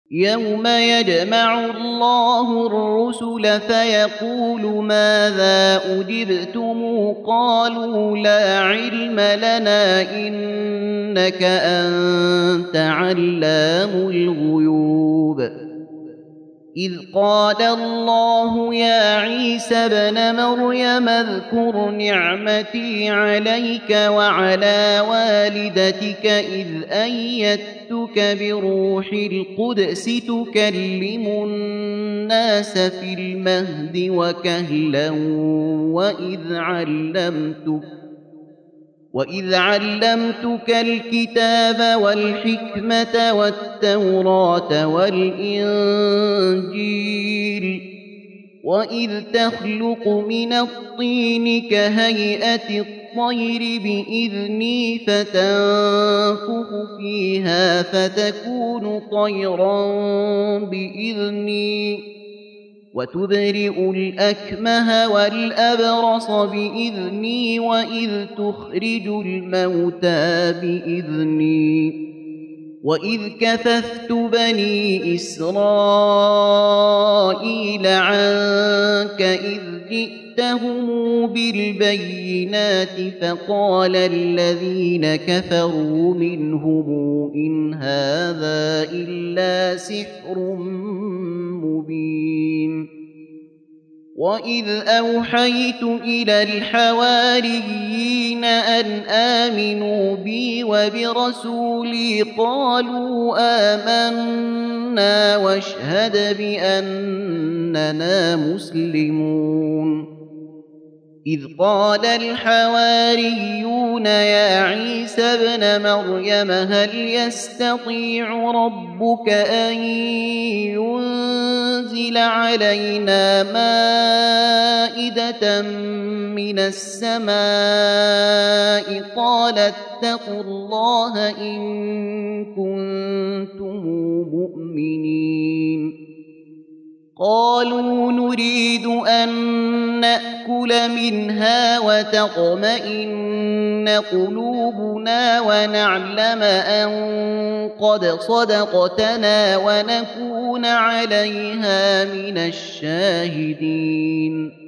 يوم يجمع الله الرسل فيقول ماذا أجبتم قالوا لا علم لنا إنك أنت علام الغيوب إذ قال الله يا عيسى ابن مريم اذكر نعمتي عليك وعلى والدتك إذ أيدتك بروح القدس تكلم الناس في المهد وكهلا وإذ علمتك الكتاب والحكمة والتوراة والإنجيل وإذ تخلق من الطين كهيئة الطير بإذني فتنفخ فيها فتكون طيرا بإذني وتبرئ الأكمه والأبرص بإذني وإذ تخرج الموتى بإذني وإذ كففت بني إسرائيل عنك إذ جئتهم بالبينات فقال الذين كفروا منهم إن هذا إلا سحر مبين وإذ أوحيت إلى الحواريين أن آمنوا بي وبرسولي قالوا آمنا واشهد بأننا مسلمون إذ قال الحواريون يا عيسى ابن مريم هل يستطيع ربك أن ينزل علينا مائدة من السماء قال اتقوا الله إن كنتم مؤمنين قالوا نريد أن نأكل منها وتطمئن قلوبنا ونعلم أن قد صدقتنا ونكون عليها من الشاهدين